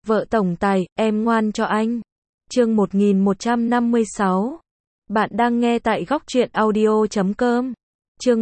Vợ tổng tài, em ngoan cho anh. Chương 1156. Bạn đang nghe tại góc truyện audio.com. Chương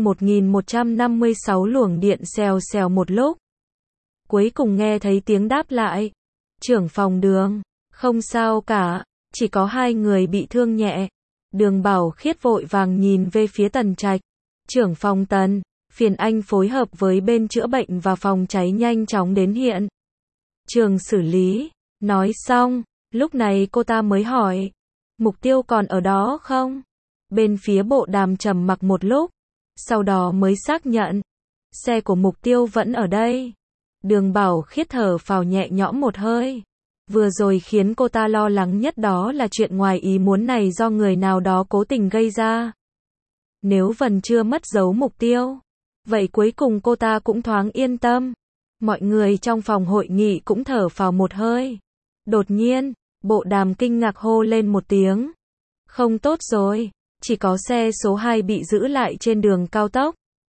1156 luồng điện xèo xèo một lúc. Cuối cùng nghe thấy tiếng đáp lại. Trưởng phòng Đường, không sao cả, chỉ có 2 người bị thương nhẹ. Đường Bảo Khiết vội vàng nhìn về phía Tần Trạch. Trưởng phòng Tần, phiền anh phối hợp với bên chữa bệnh và phòng cháy nhanh chóng đến hiện trường xử lý. Nói xong, lúc này cô ta mới hỏi, Mục Tiêu còn ở đó không? Bên phía bộ đàm trầm mặc một lúc, sau đó mới xác nhận, xe của Mục Tiêu vẫn ở đây. Đường Bảo Khiết thở phào nhẹ nhõm một hơi. Vừa rồi khiến cô ta lo lắng nhất đó là chuyện ngoài ý muốn này do người nào đó cố tình gây ra. Nếu vẫn chưa mất dấu Mục Tiêu, vậy cuối cùng cô ta cũng thoáng yên tâm. Mọi người trong phòng hội nghị cũng thở phào một hơi. Đột nhiên, bộ đàm kinh ngạc hô lên một tiếng. Không tốt rồi, chỉ có xe số 2 bị giữ lại trên đường cao tốc.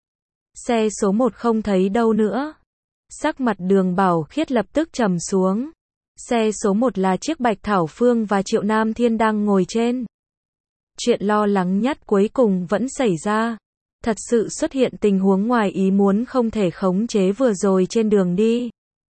Xe số 1 không thấy đâu nữa. Sắc mặt Đường Bảo Khiết lập tức trầm xuống. Xe số 1 là chiếc Bạch Thảo Phương và Triệu Nam Thiên đang ngồi trên. Chuyện lo lắng nhất cuối cùng vẫn xảy ra. Thật sự xuất hiện tình huống ngoài ý muốn không thể khống chế vừa rồi trên đường đi.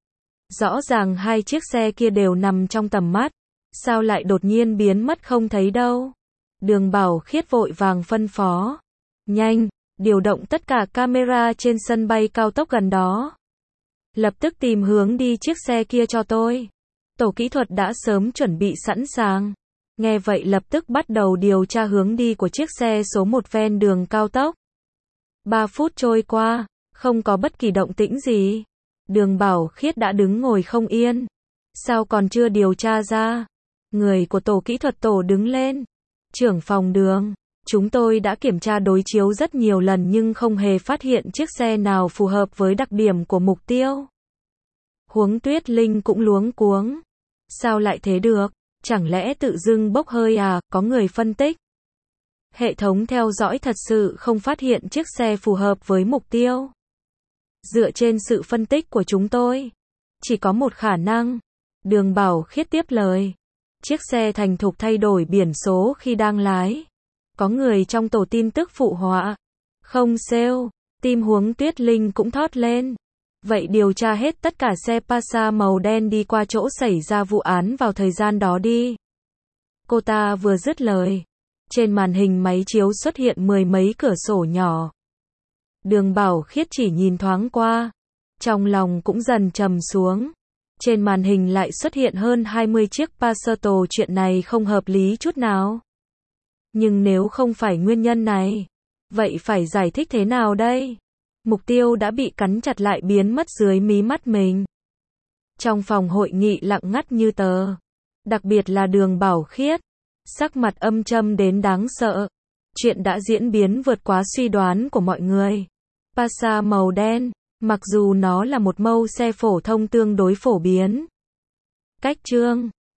Rõ ràng 2 chiếc xe kia đều nằm trong tầm mắt. Sao lại đột nhiên biến mất không thấy đâu? Đường Bảo Khiết vội vàng phân phó. Nhanh, điều động tất cả camera trên sân bay cao tốc gần đó. Lập tức tìm hướng đi chiếc xe kia cho tôi. Tổ kỹ thuật đã sớm chuẩn bị sẵn sàng. Nghe vậy lập tức bắt đầu điều tra hướng đi của chiếc xe số 1 ven đường cao tốc. 3 phút trôi qua, không có bất kỳ động tĩnh gì. Đường Bảo Khiết đã đứng ngồi không yên. Sao còn chưa điều tra ra? Người của tổ kỹ thuật tổ đứng lên. Trưởng phòng Đường, chúng tôi đã kiểm tra đối chiếu rất nhiều lần nhưng không hề phát hiện chiếc xe nào phù hợp với đặc điểm của Mục Tiêu. Huống Tuyết Linh cũng luống cuống. Sao lại thế được? Chẳng lẽ tự dưng bốc hơi à? Có người phân tích. Hệ thống theo dõi thật sự không phát hiện chiếc xe phù hợp với Mục Tiêu. Dựa trên sự phân tích của chúng tôi, chỉ có một khả năng. Đường Bảo Khiết tiếp lời. Chiếc xe thành thục thay đổi biển số khi đang lái. Có người trong tổ tin tức phụ họa. Không sale, tim Huống Tuyết Linh cũng thót lên. Vậy điều tra hết tất cả xe Passa màu đen đi qua chỗ xảy ra vụ án vào thời gian đó đi. Cô ta vừa dứt lời. Trên màn hình máy chiếu xuất hiện 10 mấy cửa sổ nhỏ. Đường Bảo Khiết chỉ nhìn thoáng qua. Trong lòng cũng dần trầm xuống. Trên màn hình lại xuất hiện hơn 20 chiếc Passato, chuyện này không hợp lý chút nào. Nhưng nếu không phải nguyên nhân này, vậy phải giải thích thế nào đây? Mục Tiêu đã bị cắn chặt lại biến mất dưới mí mắt mình. Trong phòng hội nghị lặng ngắt như tờ. Đặc biệt là Đường Bảo Khiết. Sắc mặt âm trầm đến đáng sợ. Chuyện đã diễn biến vượt quá suy đoán của mọi người. Passa màu đen, mặc dù nó là một mẫu xe phổ thông tương đối phổ biến. Cách chương